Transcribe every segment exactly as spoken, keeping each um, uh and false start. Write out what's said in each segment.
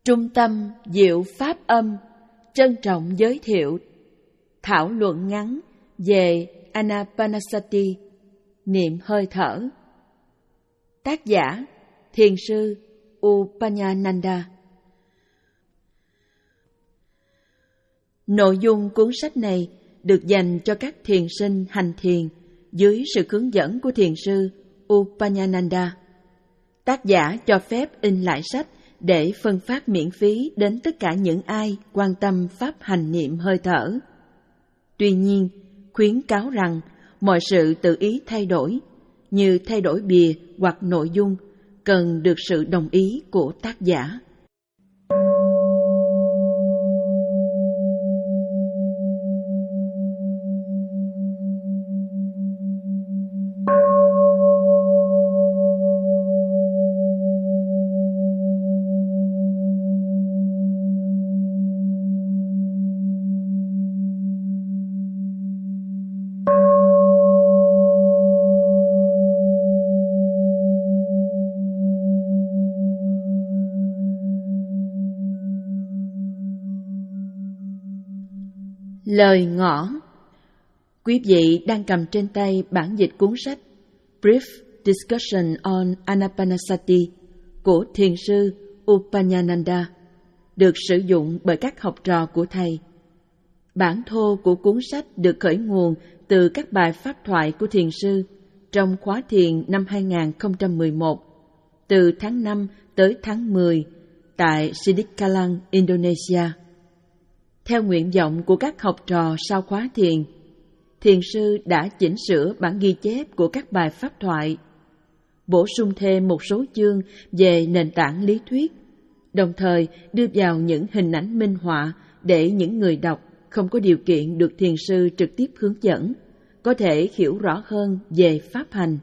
Trung tâm Diệu Pháp Âm trân trọng giới thiệu thảo luận ngắn về Anapanasati, niệm hơi thở. Tác giả Thiền sư Upanyananda. Nội dung cuốn sách này được dành cho các thiền sinh hành thiền dưới sự hướng dẫn của thiền sư Upanyananda. Tác giả cho phép in lại sách để phân phát miễn phí đến tất cả những ai quan tâm pháp hành niệm hơi thở. Tuy nhiên, khuyến cáo rằng mọi sự tự ý thay đổi, như thay đổi bìa hoặc nội dung, cần được sự đồng ý của tác giả. Lời ngỏ. Quý vị đang cầm trên tay bản dịch cuốn sách Brief Discussion on Anapanasati của thiền sư Upanyananda, được sử dụng bởi các học trò của thầy. Bản thô của cuốn sách được khởi nguồn từ các bài pháp thoại của thiền sư trong khóa thiền năm hai không một một, từ tháng năm tới tháng mười tại Sidikalang, Indonesia. Theo nguyện vọng của các học trò sau khóa thiền, thiền sư đã chỉnh sửa bản ghi chép của các bài pháp thoại, bổ sung thêm một số chương về nền tảng lý thuyết, đồng thời đưa vào những hình ảnh minh họa để những người đọc không có điều kiện được thiền sư trực tiếp hướng dẫn có thể hiểu rõ hơn về pháp hành.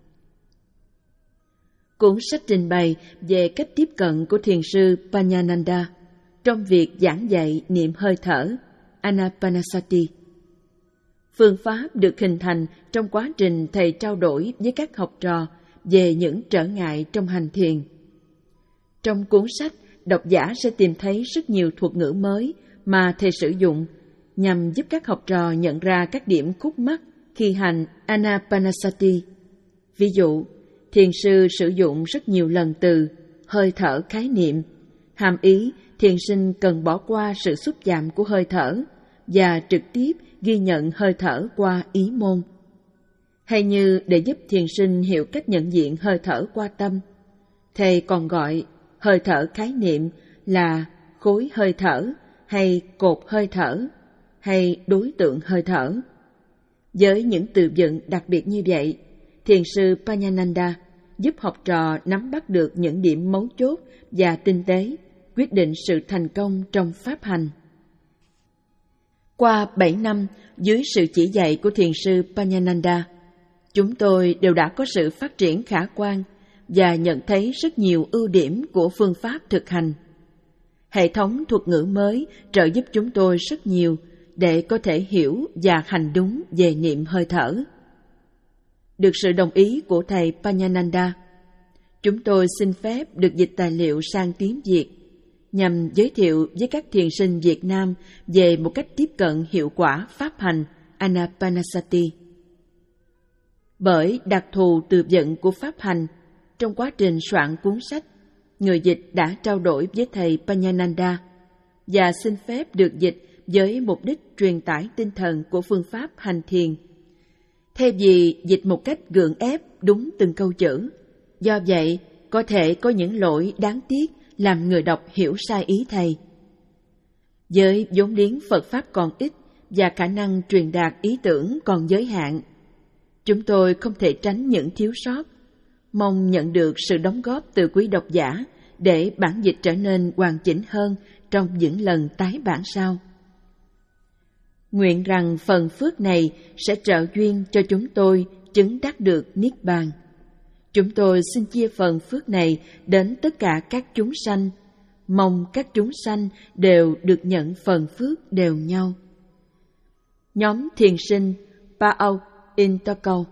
Cuốn sách trình bày về cách tiếp cận của thiền sư Panyananda trong việc giảng dạy niệm hơi thở Anapanasati. Phương pháp được hình thành trong quá trình thầy trao đổi với các học trò về những trở ngại trong hành thiền. Trong cuốn sách, độc giả sẽ tìm thấy rất nhiều thuật ngữ mới mà thầy sử dụng nhằm giúp các học trò nhận ra các điểm khúc mắc khi hành Anapanasati. Ví dụ, thiền sư sử dụng rất nhiều lần từ hơi thở khái niệm, hàm ý thiền sinh cần bỏ qua sự xúc chạm của hơi thở và trực tiếp ghi nhận hơi thở qua ý môn. Hay như để giúp thiền sinh hiểu cách nhận diện hơi thở qua tâm, thầy còn gọi hơi thở khái niệm là khối hơi thở hay cột hơi thở hay đối tượng hơi thở. Với những từ vựng đặc biệt như vậy, thiền sư Panyananda giúp học trò nắm bắt được những điểm mấu chốt và tinh tế quyết định sự thành công trong pháp hành. Qua bảy năm dưới sự chỉ dạy của thiền sư Panyananda, chúng tôi đều đã có sự phát triển khả quan và nhận thấy rất nhiều ưu điểm của phương pháp thực hành. Hệ thống thuật ngữ mới trợ giúp chúng tôi rất nhiều để có thể hiểu và hành đúng về niệm hơi thở. Được sự đồng ý của thầy Panyananda, chúng tôi xin phép được dịch tài liệu sang tiếng Việt nhằm giới thiệu với các thiền sinh Việt Nam về một cách tiếp cận hiệu quả pháp hành Anapanasati. Bởi đặc thù từ vựng của pháp hành, trong quá trình soạn cuốn sách, người dịch đã trao đổi với thầy Panyananda và xin phép được dịch với mục đích truyền tải tinh thần của phương pháp hành thiền, thay vì dịch một cách gượng ép đúng từng câu chữ. Do vậy, có thể có những lỗi đáng tiếc làm người đọc hiểu sai ý thầy. Với vốn liếng Phật Pháp còn ít và khả năng truyền đạt ý tưởng còn giới hạn, chúng tôi không thể tránh những thiếu sót. Mong nhận được sự đóng góp từ quý độc giả để bản dịch trở nên hoàn chỉnh hơn trong những lần tái bản sau. Nguyện rằng phần phước này sẽ trợ duyên cho chúng tôi chứng đắc được Niết Bàn. Chúng tôi xin chia phần phước này đến tất cả các chúng sanh, mong các chúng sanh đều được nhận phần phước đều nhau. Nhóm thiền sinh Paau Intocau.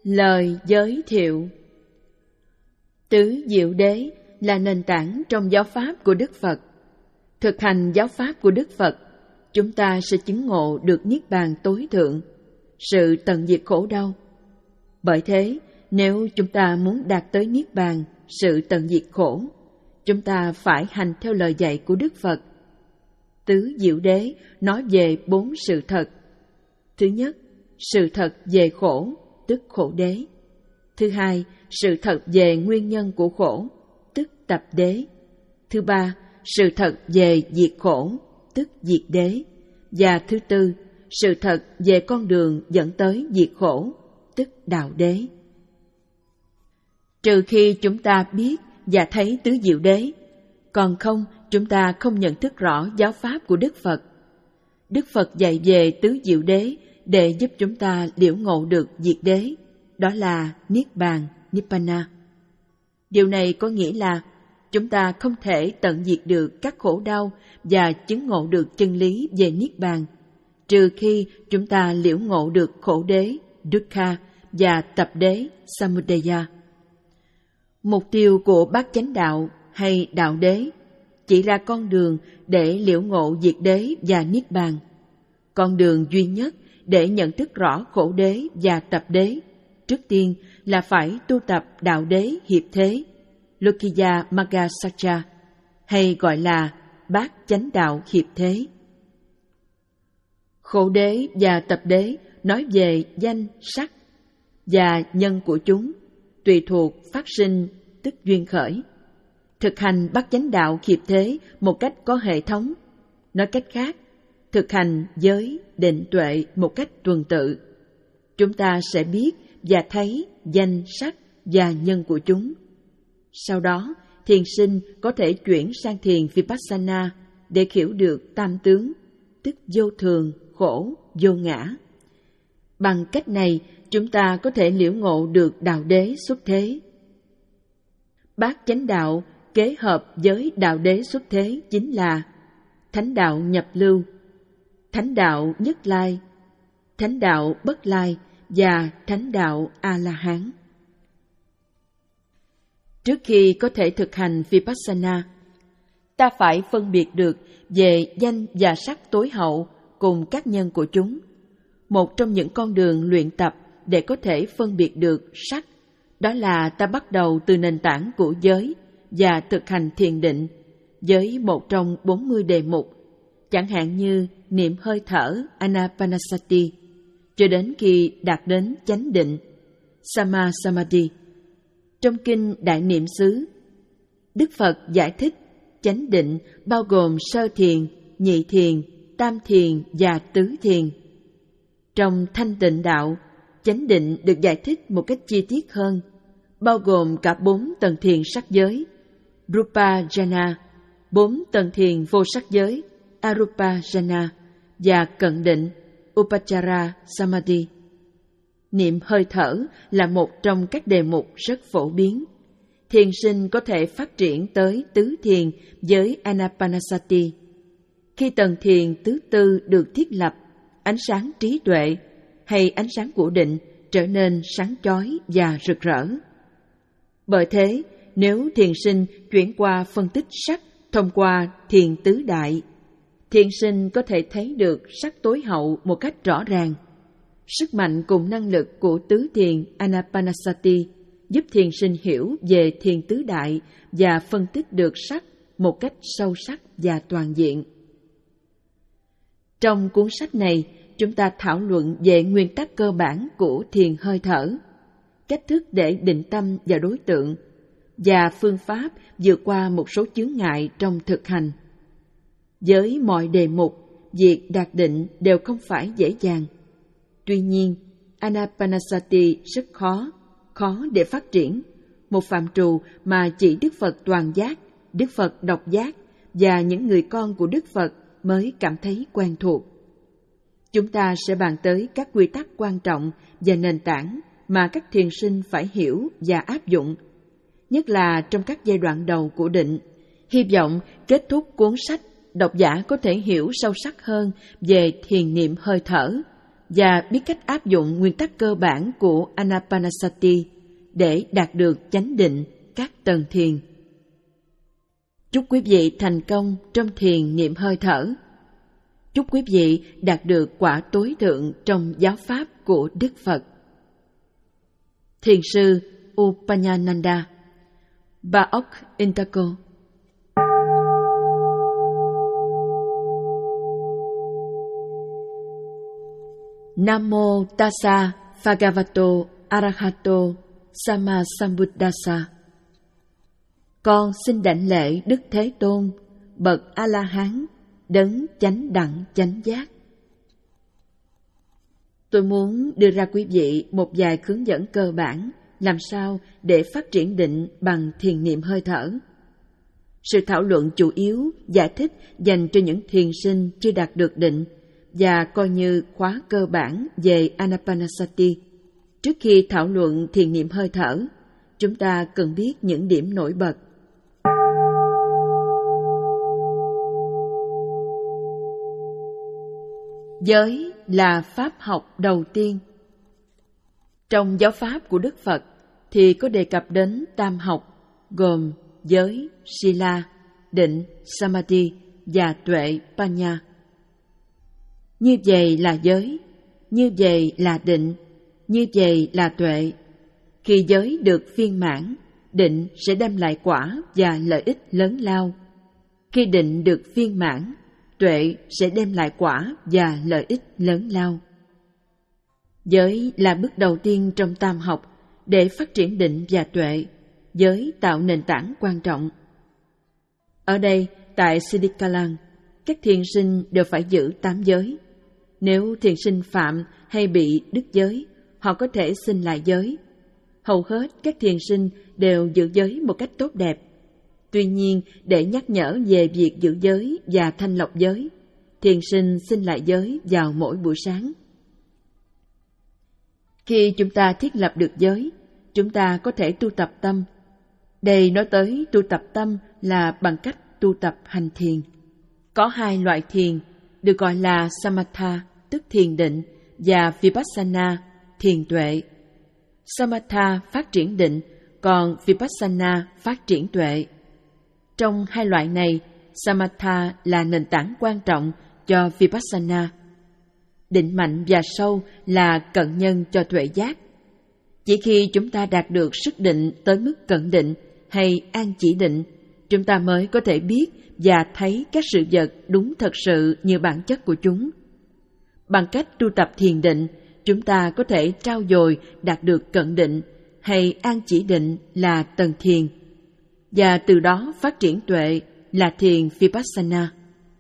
Lời giới thiệu. Tứ Diệu Đế là nền tảng trong giáo pháp của Đức Phật. Thực hành giáo pháp của Đức Phật, chúng ta sẽ chứng ngộ được Niết Bàn tối thượng, sự tận diệt khổ đau. Bởi thế, nếu chúng ta muốn đạt tới Niết Bàn, sự tận diệt khổ, chúng ta phải hành theo lời dạy của Đức Phật. Tứ Diệu Đế nói về bốn sự thật. Thứ nhất, sự thật về khổ, tức khổ đế. Thứ hai, sự thật về nguyên nhân của khổ, tức tập đế. Thứ ba, sự thật về diệt khổ, tức diệt đế. Và thứ tư, sự thật về con đường dẫn tới diệt khổ, tức đạo đế. Trừ khi chúng ta biết và thấy tứ diệu đế, còn không chúng ta không nhận thức rõ giáo pháp của Đức Phật. Đức Phật dạy về tứ diệu đế để giúp chúng ta liễu ngộ được diệt đế, đó là Niết Bàn, Nibbana. Điều này có nghĩa là chúng ta không thể tận diệt được các khổ đau và chứng ngộ được chân lý về Niết Bàn, trừ khi chúng ta liễu ngộ được khổ đế, Dukkha, và tập đế, Samudaya. Mục tiêu của bát chánh đạo hay đạo đế chỉ ra con đường để liễu ngộ diệt đế và Niết Bàn. Con đường duy nhất để nhận thức rõ khổ đế và tập đế, trước tiên là phải tu tập đạo đế hiệp thế, Lokiya Magga Sacca, hay gọi là bát chánh đạo hiệp thế. Khổ đế và tập đế nói về danh, sắc và nhân của chúng, tùy thuộc phát sinh tức duyên khởi. Thực hành bát chánh đạo hiệp thế một cách có hệ thống. Nói cách khác, thực hành giới, định, tuệ một cách tuần tự, chúng ta sẽ biết và thấy danh, sắc và nhân của chúng. Sau đó, thiền sinh có thể chuyển sang thiền Vipassana để hiểu được tam tướng, tức vô thường, khổ, vô ngã. Bằng cách này, chúng ta có thể liễu ngộ được đạo đế xuất thế. Bát chánh đạo kế hợp với đạo đế xuất thế chính là thánh đạo nhập lưu, thánh đạo nhất lai, thánh đạo bất lai và thánh đạo A-la-hán. Trước khi có thể thực hành Vipassana, ta phải phân biệt được về danh và sắc tối hậu cùng các nhân của chúng. Một trong những con đường luyện tập để có thể phân biệt được sắc, đó là ta bắt đầu từ nền tảng của giới và thực hành thiền định với một trong bốn mươi đề mục, chẳng hạn như niệm hơi thở Anapanasati, cho đến khi đạt đến chánh định Sama Samadhi. Trong kinh Đại Niệm xứ, Đức Phật giải thích chánh định bao gồm sơ thiền, nhị thiền, tam thiền và tứ thiền. Trong Thanh Tịnh Đạo, chánh định được giải thích một cách chi tiết hơn, bao gồm cả bốn tầng thiền sắc giới, Rupa Jhana, bốn tầng thiền vô sắc giới, Arupa Jhana, và cận định, Upachara Samadhi. Niệm hơi thở là một trong các đề mục rất phổ biến. Thiền sinh có thể phát triển tới tứ thiền với Anapanasati. Khi tầng thiền thứ tư được thiết lập, ánh sáng trí tuệ hay ánh sáng của định trở nên sáng chói và rực rỡ. Bởi thế, nếu thiền sinh chuyển qua phân tích sắc thông qua thiền tứ đại, thiền sinh có thể thấy được sắc tối hậu một cách rõ ràng. Sức mạnh cùng năng lực của tứ thiền Anapanasati giúp thiền sinh hiểu về thiền tứ đại và phân tích được sắc một cách sâu sắc và toàn diện. Trong cuốn sách này, chúng ta thảo luận về nguyên tắc cơ bản của thiền hơi thở, cách thức để định tâm vào đối tượng, và phương pháp vượt qua một số chướng ngại trong thực hành. Với mọi đề mục, việc đạt định đều không phải dễ dàng. Tuy nhiên, Anapanasati rất khó, khó để phát triển, một phạm trù mà chỉ Đức Phật toàn giác, Đức Phật độc giác và những người con của Đức Phật mới cảm thấy quen thuộc. Chúng ta sẽ bàn tới các quy tắc quan trọng và nền tảng mà các thiền sinh phải hiểu và áp dụng, nhất là trong các giai đoạn đầu của định. Hy vọng kết thúc cuốn sách, độc giả có thể hiểu sâu sắc hơn về thiền niệm hơi thở và biết cách áp dụng nguyên tắc cơ bản của Anapanasati để đạt được chánh định các tầng thiền. Chúc quý vị thành công trong thiền niệm hơi thở. Chúc quý vị đạt được quả tối thượng trong giáo pháp của Đức Phật. Thiền sư Upanyananda, Baok Intako. Nam mô Tassa Bhagavato Arahato Sama Sambuddhassa. Con xin đảnh lễ Đức Thế Tôn, bậc A-la-hán, đấng chánh đẳng chánh giác. Tôi muốn đưa ra quý vị một vài hướng dẫn cơ bản làm sao để phát triển định bằng thiền niệm hơi thở. Sự thảo luận chủ yếu giải thích dành cho những thiền sinh chưa đạt được định và coi như khóa cơ bản về Anapanasati. Trước khi thảo luận thiền niệm hơi thở, chúng ta cần biết những điểm nổi bật. Giới là pháp học đầu tiên. Trong giáo pháp của Đức Phật thì có đề cập đến tam học gồm giới, sila, định, samadhi và tuệ, panya. Như vậy là giới, như vậy là định, như vậy là tuệ. Khi giới được viên mãn, định sẽ đem lại quả và lợi ích lớn lao. Khi định được viên mãn, tuệ sẽ đem lại quả và lợi ích lớn lao. Giới là bước đầu tiên trong tam học để phát triển định và tuệ. Giới tạo nền tảng quan trọng. Ở đây, tại Siddhikalang, các thiền sinh đều phải giữ tám giới. Nếu thiền sinh phạm hay bị đứt giới, họ có thể xin lại giới. Hầu hết các thiền sinh đều giữ giới một cách tốt đẹp. Tuy nhiên, để nhắc nhở về việc giữ giới và thanh lọc giới, thiền sinh xin lại giới vào mỗi buổi sáng. Khi chúng ta thiết lập được giới, chúng ta có thể tu tập tâm. Đây nói tới tu tập tâm là bằng cách tu tập hành thiền. Có hai loại thiền, được gọi là Samatha, tức thiền định, và Vipassana, thiền tuệ. Samatha phát triển định, còn Vipassana phát triển tuệ. Trong hai loại này, Samatha là nền tảng quan trọng cho Vipassana. Định mạnh và sâu là cận nhân cho tuệ giác. Chỉ khi chúng ta đạt được sức định tới mức cận định hay an chỉ định, chúng ta mới có thể biết và thấy các sự vật đúng thật sự như bản chất của chúng. Bằng cách tu tập thiền định, chúng ta có thể trau dồi đạt được cận định hay an chỉ định là tầng thiền, và từ đó phát triển tuệ là thiền Vipassana.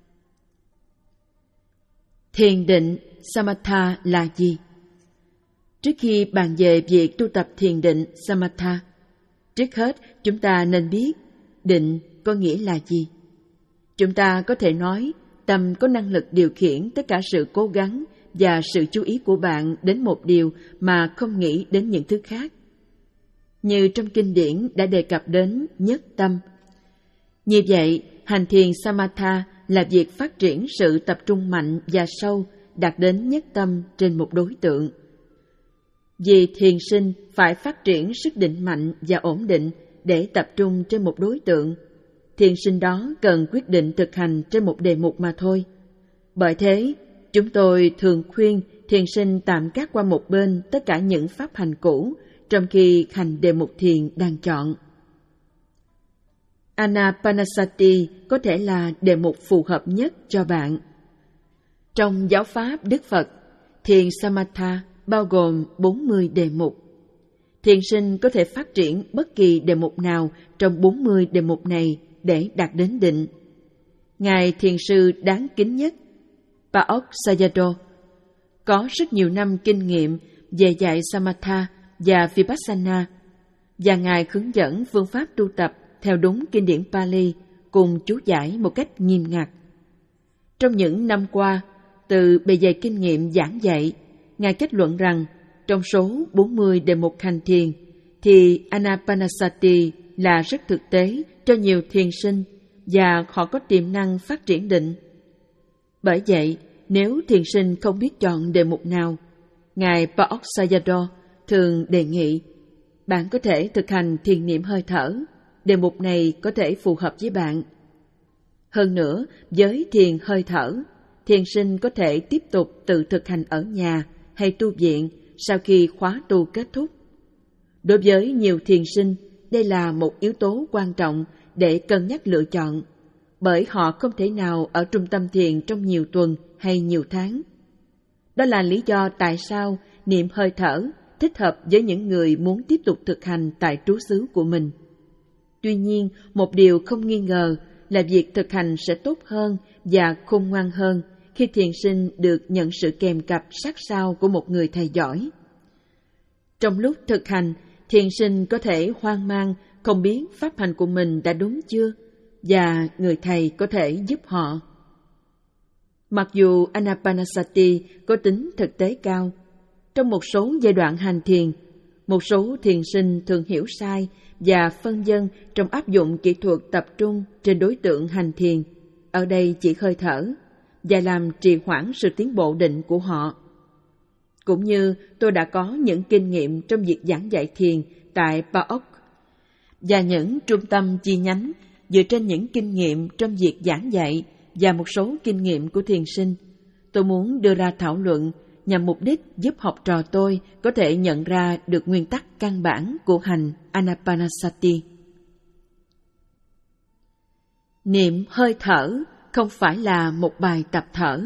Thiền định Samatha là gì? Trước khi bàn về việc tu tập thiền định Samatha, trước hết chúng ta nên biết định có nghĩa là gì. Chúng ta có thể nói tâm có năng lực điều khiển tất cả sự cố gắng và sự chú ý của bạn đến một điều mà không nghĩ đến những thứ khác. Như trong kinh điển đã đề cập đến nhất tâm. Như vậy, hành thiền Samatha là việc phát triển sự tập trung mạnh và sâu đạt đến nhất tâm trên một đối tượng. Vì thiền sinh phải phát triển sức định mạnh và ổn định để tập trung trên một đối tượng, thiền sinh đó cần quyết định thực hành trên một đề mục mà thôi. Bởi thế, chúng tôi thường khuyên thiền sinh tạm gác qua một bên tất cả những pháp hành cũ trong khi hành đề mục thiền đang chọn. Anapanasati có thể là đề mục phù hợp nhất cho bạn. Trong giáo pháp Đức Phật, thiền Samatha bao gồm bốn mươi đề mục. Thiền sinh có thể phát triển bất kỳ đề mục nào trong bốn mươi đề mục này để đạt đến định. Ngài thiền sư đáng kính nhất, Paok Sayadaw, có rất nhiều năm kinh nghiệm về dạy Samatha và Vipassana, và Ngài hướng dẫn phương pháp tu tập theo đúng kinh điển Pali cùng chú giải một cách nghiêm ngặt. Trong những năm qua, từ bề dày kinh nghiệm giảng dạy, Ngài kết luận rằng trong số bốn mươi đề mục hành thiền thì Anapanasati là rất thực tế cho nhiều thiền sinh và họ có tiềm năng phát triển định. Bởi vậy, nếu thiền sinh không biết chọn đề mục nào, Ngài Paok Sayadaw thường đề nghị bạn có thể thực hành thiền niệm hơi thở. Đề mục này có thể phù hợp với bạn. Hơn nữa, với thiền hơi thở, thiền sinh có thể tiếp tục tự thực hành ở nhà hay tu viện sau khi khóa tu kết thúc. Đối với nhiều thiền sinh, đây là một yếu tố quan trọng để cân nhắc lựa chọn, bởi họ không thể nào ở trung tâm thiền trong nhiều tuần hay nhiều tháng. Đó là lý do tại sao niệm hơi thở thích hợp với những người muốn tiếp tục thực hành tại trú xứ của mình. Tuy nhiên, một điều không nghi ngờ là việc thực hành sẽ tốt hơn và khôn ngoan hơn khi thiền sinh được nhận sự kèm cặp sát sao của một người thầy giỏi. Trong lúc thực hành, thiền sinh có thể hoang mang, không biết pháp hành của mình đã đúng chưa, và người thầy có thể giúp họ. Mặc dù Anapanasati có tính thực tế cao, trong một số giai đoạn hành thiền, một số thiền sinh thường hiểu sai và phân vân trong áp dụng kỹ thuật tập trung trên đối tượng hành thiền, ở đây chỉ hơi thở, và làm trì hoãn sự tiến bộ định của họ. Cũng như tôi đã có những kinh nghiệm trong việc giảng dạy thiền tại Paok và những trung tâm chi nhánh dựa trên những kinh nghiệm trong việc giảng dạy và một số kinh nghiệm của thiền sinh, tôi muốn đưa ra thảo luận nhằm mục đích giúp học trò tôi có thể nhận ra được nguyên tắc căn bản của hành Anapanasati. Niệm hơi thở không phải là một bài tập thở.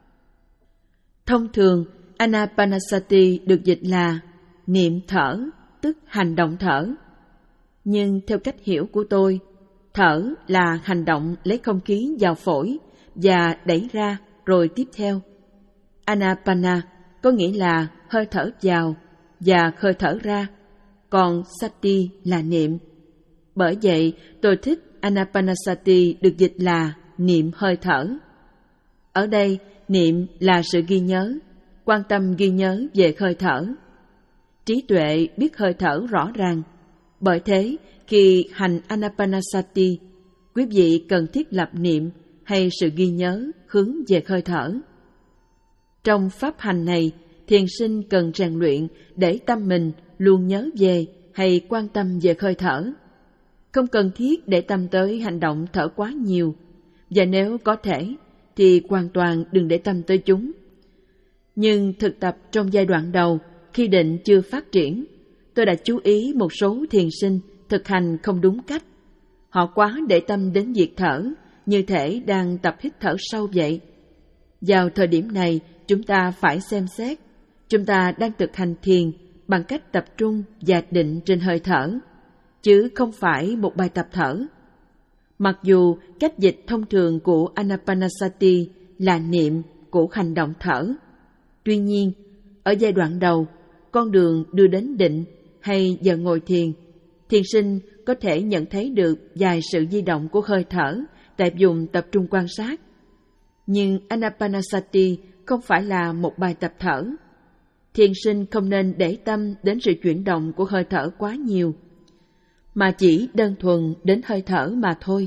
Thông thường, Anapanasati được dịch là niệm thở, tức hành động thở. Nhưng theo cách hiểu của tôi, thở là hành động lấy không khí vào phổi và đẩy ra rồi tiếp theo. Anapana có nghĩa là hơi thở vào và hơi thở ra, còn sati là niệm. Bởi vậy, tôi thích Anapanasati được dịch là niệm hơi thở. Ở đây, niệm là sự ghi nhớ, quan tâm ghi nhớ về hơi thở. Trí tuệ biết hơi thở rõ ràng. Bởi thế, khi hành Anapanasati, quý vị cần thiết lập niệm hay sự ghi nhớ hướng về hơi thở. Trong pháp hành này, thiền sinh cần rèn luyện để tâm mình luôn nhớ về hay quan tâm về hơi thở. Không cần thiết để tâm tới hành động thở quá nhiều, và nếu có thể thì hoàn toàn đừng để tâm tới chúng. Nhưng thực tập trong giai đoạn đầu, khi định chưa phát triển, tôi đã chú ý một số thiền sinh thực hành không đúng cách. Họ quá để tâm đến việc thở, như thể đang tập hít thở sâu vậy. Vào thời điểm này, chúng ta phải xem xét, chúng ta đang thực hành thiền bằng cách tập trung và định trên hơi thở, chứ không phải một bài tập thở. Mặc dù cách dịch thông thường của Anapanasati là niệm của hành động thở, tuy nhiên, ở giai đoạn đầu, con đường đưa đến định hay giờ ngồi thiền, thiền sinh có thể nhận thấy được vài sự di động của hơi thở tại vùng tập trung quan sát. Nhưng Anapanasati không phải là một bài tập thở. Thiền sinh không nên để tâm đến sự chuyển động của hơi thở quá nhiều, mà chỉ đơn thuần đến hơi thở mà thôi.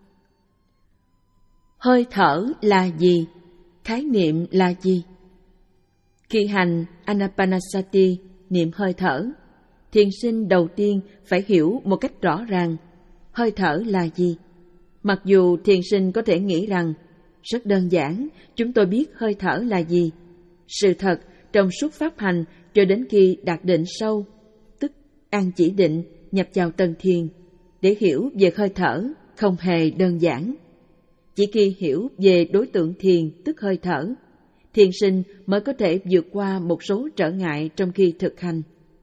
Hơi thở là gì? Khái niệm là gì? Khi hành Anapanasati, niệm hơi thở, thiền sinh đầu tiên phải hiểu một cách rõ ràng hơi thở là gì. Mặc dù thiền sinh có thể nghĩ rằng rất đơn giản, chúng tôi biết hơi thở là gì. Sự thật, trong suốt pháp hành cho đến khi đạt định sâu, tức an chỉ định, nhập vào tầng thiền, để hiểu về hơi thở không hề đơn giản. Chỉ khi hiểu về đối tượng thiền, tức hơi thở, thiền sinh mới có thể vượt qua một số trở ngại trong khi thực hành.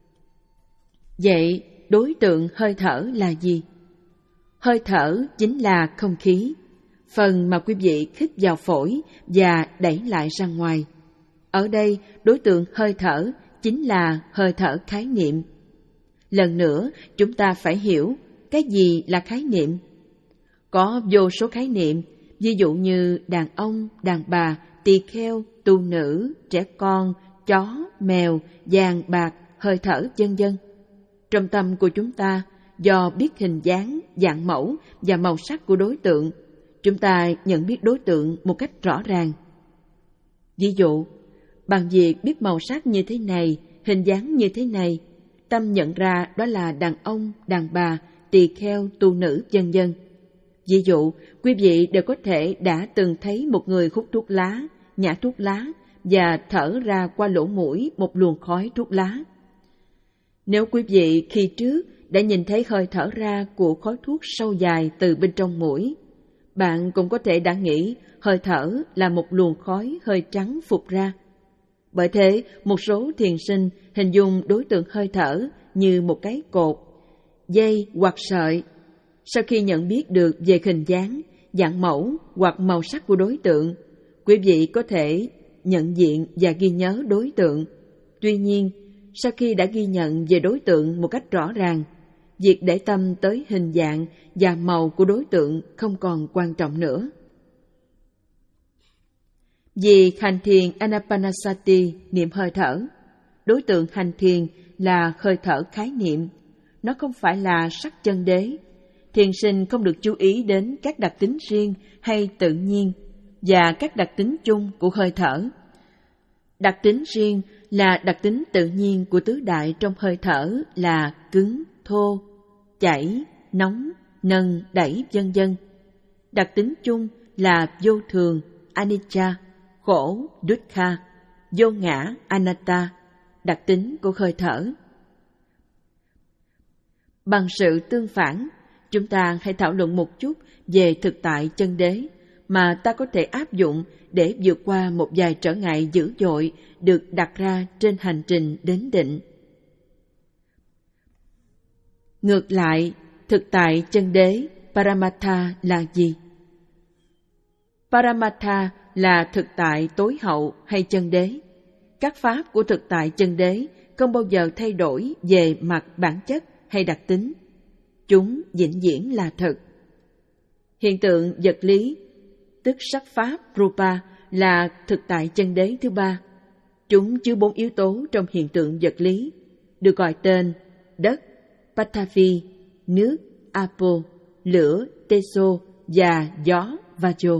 Vậy, đối tượng hơi thở là gì? Hơi thở chính là không khí, phần mà quý vị hít vào phổi và đẩy lại ra ngoài. Ở đây, đối tượng hơi thở chính là hơi thở khái niệm. Lần nữa, chúng ta phải hiểu cái gì là khái niệm. Có vô số khái niệm, ví dụ như đàn ông, đàn bà, tỳ kheo, tu nữ, trẻ con, chó, mèo, vàng, bạc, hơi thở, vân vân. Trong tâm của chúng ta, do biết hình dáng, dạng mẫu và màu sắc của đối tượng, chúng ta nhận biết đối tượng một cách rõ ràng. Ví dụ, bằng việc biết màu sắc như thế này, hình dáng như thế này, tâm nhận ra đó là đàn ông, đàn bà, tỳ kheo, tu nữ, vân vân. Ví dụ, quý vị đều có thể đã từng thấy một người hút thuốc lá, nhả thuốc lá và thở ra qua lỗ mũi một luồng khói thuốc lá. Nếu quý vị khi trước đã nhìn thấy hơi thở ra của khói thuốc sâu dài từ bên trong mũi, bạn cũng có thể đã nghĩ hơi thở là một luồng khói hơi trắng phụt ra. Bởi thế, một số thiền sinh hình dung đối tượng hơi thở như một cái cột, dây hoặc sợi. Sau khi nhận biết được về hình dáng, dạng mẫu hoặc màu sắc của đối tượng, quý vị có thể nhận diện và ghi nhớ đối tượng. Tuy nhiên, sau khi đã ghi nhận về đối tượng một cách rõ ràng, việc để tâm tới hình dạng và màu của đối tượng không còn quan trọng nữa. Vì hành thiền Anapanasati niệm hơi thở, đối tượng hành thiền là hơi thở khái niệm, nó không phải là sắc chân đế. Thiền sinh không được chú ý đến các đặc tính riêng hay tự nhiên và các đặc tính chung của hơi thở. Đặc tính riêng là đặc tính tự nhiên của tứ đại trong hơi thở là cứng, thô, chảy, nóng, nâng, đẩy, vân vân. Đặc tính chung là vô thường, anicca, khổ, dukkha, vô ngã, anatta, đặc tính của hơi thở. Bằng sự tương phản, chúng ta hãy thảo luận một chút về thực tại chân đế mà ta có thể áp dụng để vượt qua một vài trở ngại dữ dội được đặt ra trên hành trình đến định. Ngược lại, thực tại chân đế Paramatha là gì? Paramatha là thực tại tối hậu hay chân đế. Các pháp của thực tại chân đế không bao giờ thay đổi về mặt bản chất hay đặc tính. Chúng vĩnh viễn là thực. Hiện tượng vật lý, tức sắc pháp Rupa, là thực tại chân đế thứ ba. Chúng chứa bốn yếu tố trong hiện tượng vật lý, được gọi tên đất, Pathavi, nước, Apo, lửa, Teso và gió, Vajo.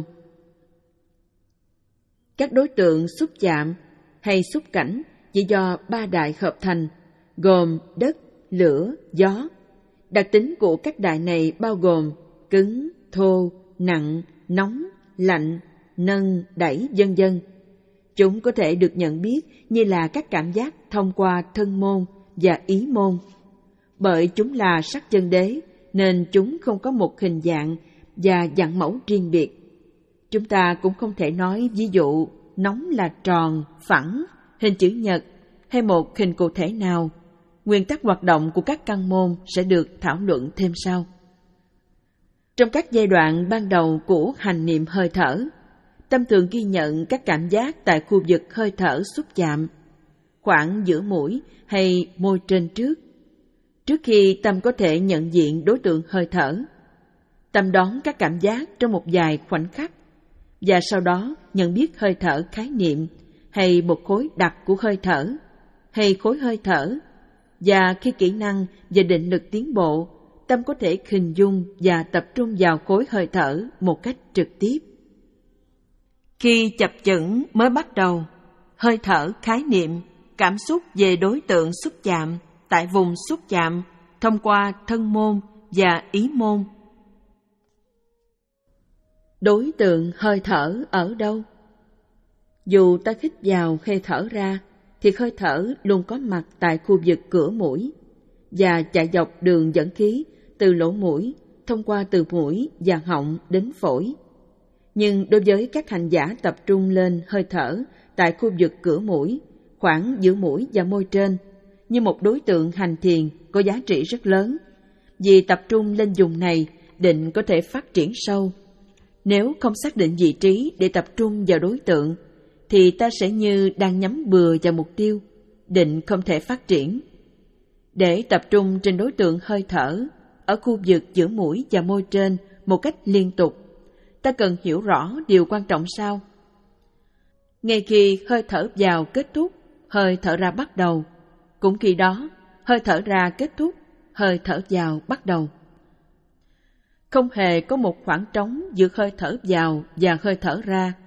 Các đối tượng xúc chạm hay xúc cảnh chỉ do ba đại hợp thành, gồm đất, lửa, gió. Đặc tính của các đại này bao gồm cứng, thô, nặng, nóng, lạnh, nâng, đẩy, vân vân. Chúng có thể được nhận biết như là các cảm giác thông qua thân môn và ý môn. Bởi chúng là sắc chân đế, nên chúng không có một hình dạng và dạng mẫu riêng biệt. Chúng ta cũng không thể nói ví dụ nóng là tròn, phẳng, hình chữ nhật hay một hình cụ thể nào. Nguyên tắc hoạt động của các căn môn sẽ được thảo luận thêm sau. Trong các giai đoạn ban đầu của hành niệm hơi thở, tâm thường ghi nhận các cảm giác tại khu vực hơi thở xúc chạm, khoảng giữa mũi hay môi trên trước. Trước khi tâm có thể nhận diện đối tượng hơi thở, tâm đón các cảm giác trong một vài khoảnh khắc, và sau đó nhận biết hơi thở khái niệm, hay một khối đặc của hơi thở, hay khối hơi thở. Và khi kỹ năng và định lực tiến bộ, tâm có thể hình dung và tập trung vào khối hơi thở một cách trực tiếp. Khi chập chững mới bắt đầu, hơi thở khái niệm, cảm xúc về đối tượng xúc chạm tại vùng xúc chạm thông qua thân môn và ý môn. Đối tượng hơi thở ở đâu? Dù ta hít vào hay thở ra, thì hơi thở luôn có mặt tại khu vực cửa mũi và chạy dọc đường dẫn khí từ lỗ mũi, thông qua từ mũi và họng đến phổi. Nhưng đối với các hành giả tập trung lên hơi thở tại khu vực cửa mũi, khoảng giữa mũi và môi trên, như một đối tượng hành thiền có giá trị rất lớn. Vì tập trung lên vùng này, định có thể phát triển sâu. Nếu không xác định vị trí để tập trung vào đối tượng, thì ta sẽ như đang nhắm bừa vào mục tiêu, định không thể phát triển. Để tập trung trên đối tượng hơi thở, ở khu vực giữa mũi và môi trên một cách liên tục, ta cần hiểu rõ điều quan trọng sau. Ngay khi hơi thở vào kết thúc, hơi thở ra bắt đầu. Cũng khi đó, hơi thở ra kết thúc, hơi thở vào bắt đầu. Không hề có một khoảng trống giữa hơi thở vào và hơi thở ra.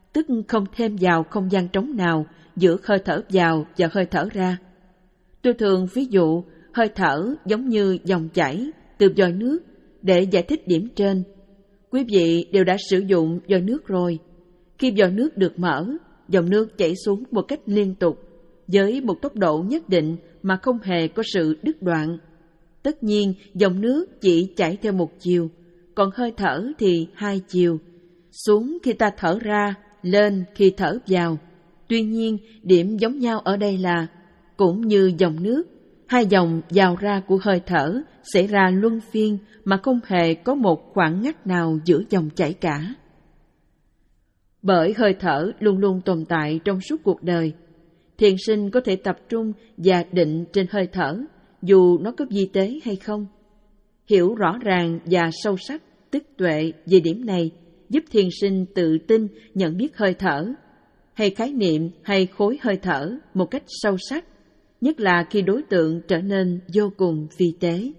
tức không thêm vào không gian trống nào giữa hơi thở vào và hơi thở ra. Tôi thường ví dụ hơi thở giống như dòng chảy từ vòi nước để giải thích điểm trên. Quý vị đều đã sử dụng vòi nước rồi. Khi vòi nước được mở, dòng nước chảy xuống một cách liên tục, với một tốc độ nhất định mà không hề có sự đứt đoạn. Tất nhiên, dòng nước chỉ chảy theo một chiều, còn hơi thở thì hai chiều. Xuống khi ta thở ra, lên khi thở vào. Tuy nhiên, điểm giống nhau ở đây là, cũng như dòng nước, hai dòng vào ra của hơi thở xảy ra luân phiên mà không hề có một khoảng ngắt nào giữa dòng chảy cả. Bởi hơi thở luôn luôn tồn tại trong suốt cuộc đời, thiền sinh có thể tập trung và định trên hơi thở, dù nó có vi tế hay không. Hiểu rõ ràng và sâu sắc tức tuệ về điểm này giúp thiền sinh tự tin nhận biết hơi thở, hay khái niệm hay khối hơi thở một cách sâu sắc, nhất là khi đối tượng trở nên vô cùng vi tế.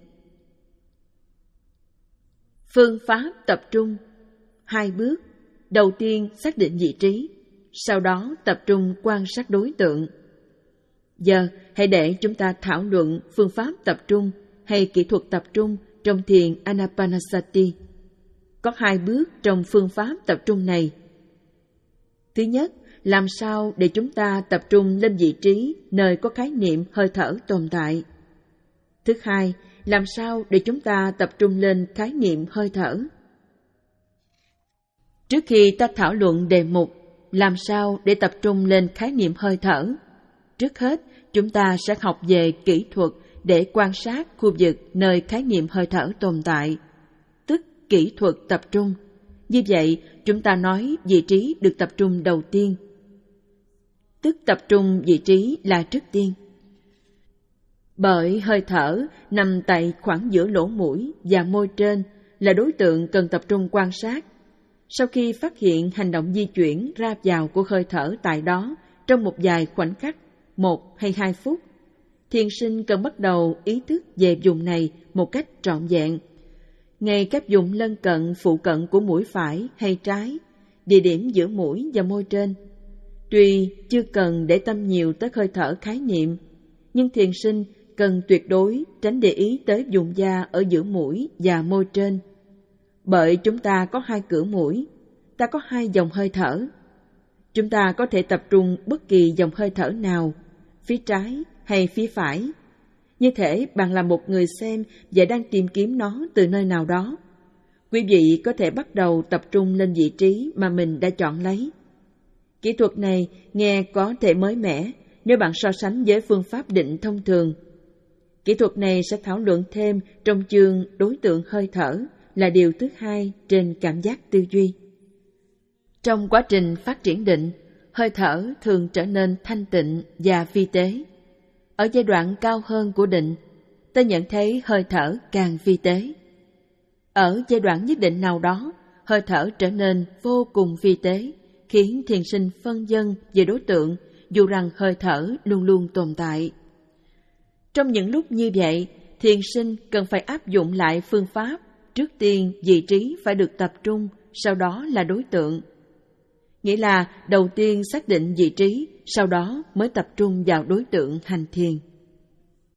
Phương pháp tập trung. Hai bước. Đầu tiên xác định vị trí, sau đó tập trung quan sát đối tượng. Giờ hãy để chúng ta thảo luận phương pháp tập trung hay kỹ thuật tập trung trong thiền Anapanasati. Có hai bước trong phương pháp tập trung này. Thứ nhất, làm sao để chúng ta tập trung lên vị trí nơi có khái niệm hơi thở tồn tại. Thứ hai, làm sao để chúng ta tập trung lên khái niệm hơi thở. Trước khi ta thảo luận đề mục làm sao để tập trung lên khái niệm hơi thở, trước hết chúng ta sẽ học về kỹ thuật để quan sát khu vực nơi khái niệm hơi thở tồn tại, tức kỹ thuật tập trung. Như vậy, chúng ta nói vị trí được tập trung đầu tiên, tức tập trung vị trí là trước tiên. Bởi hơi thở nằm tại khoảng giữa lỗ mũi và môi trên là đối tượng cần tập trung quan sát. Sau khi phát hiện hành động di chuyển ra vào của hơi thở tại đó trong một vài khoảnh khắc, một hay hai phút, thiền sinh cần bắt đầu ý thức về vùng này một cách trọn vẹn. Ngay các vùng lân cận phụ cận của mũi phải hay trái, địa điểm giữa mũi và môi trên. Tuy chưa cần để tâm nhiều tới hơi thở khái niệm, nhưng thiền sinh cần tuyệt đối tránh để ý tới vùng da ở giữa mũi và môi trên. Bởi chúng ta có hai cửa mũi, ta có hai dòng hơi thở. Chúng ta có thể tập trung bất kỳ dòng hơi thở nào, phía trái hay phía phải. Như thể bạn là một người xem và đang tìm kiếm nó từ nơi nào đó. Quý vị có thể bắt đầu tập trung lên vị trí mà mình đã chọn lấy. Kỹ thuật này nghe có thể mới mẻ nếu bạn so sánh với phương pháp định thông thường. Kỹ thuật này sẽ thảo luận thêm trong chương đối tượng hơi thở, là điều thứ hai trên cảm giác tư duy. Trong quá trình phát triển định, hơi thở thường trở nên thanh tịnh và vi tế. Ở giai đoạn cao hơn của định, ta nhận thấy hơi thở càng vi tế. Ở giai đoạn nhất định nào đó, hơi thở trở nên vô cùng vi tế, khiến thiền sinh phân vân về đối tượng, dù rằng hơi thở luôn luôn tồn tại. Trong những lúc như vậy, thiền sinh cần phải áp dụng lại phương pháp. Trước tiên, vị trí phải được tập trung, sau đó là đối tượng. Nghĩa là đầu tiên xác định vị trí, sau đó mới tập trung vào đối tượng hành thiền.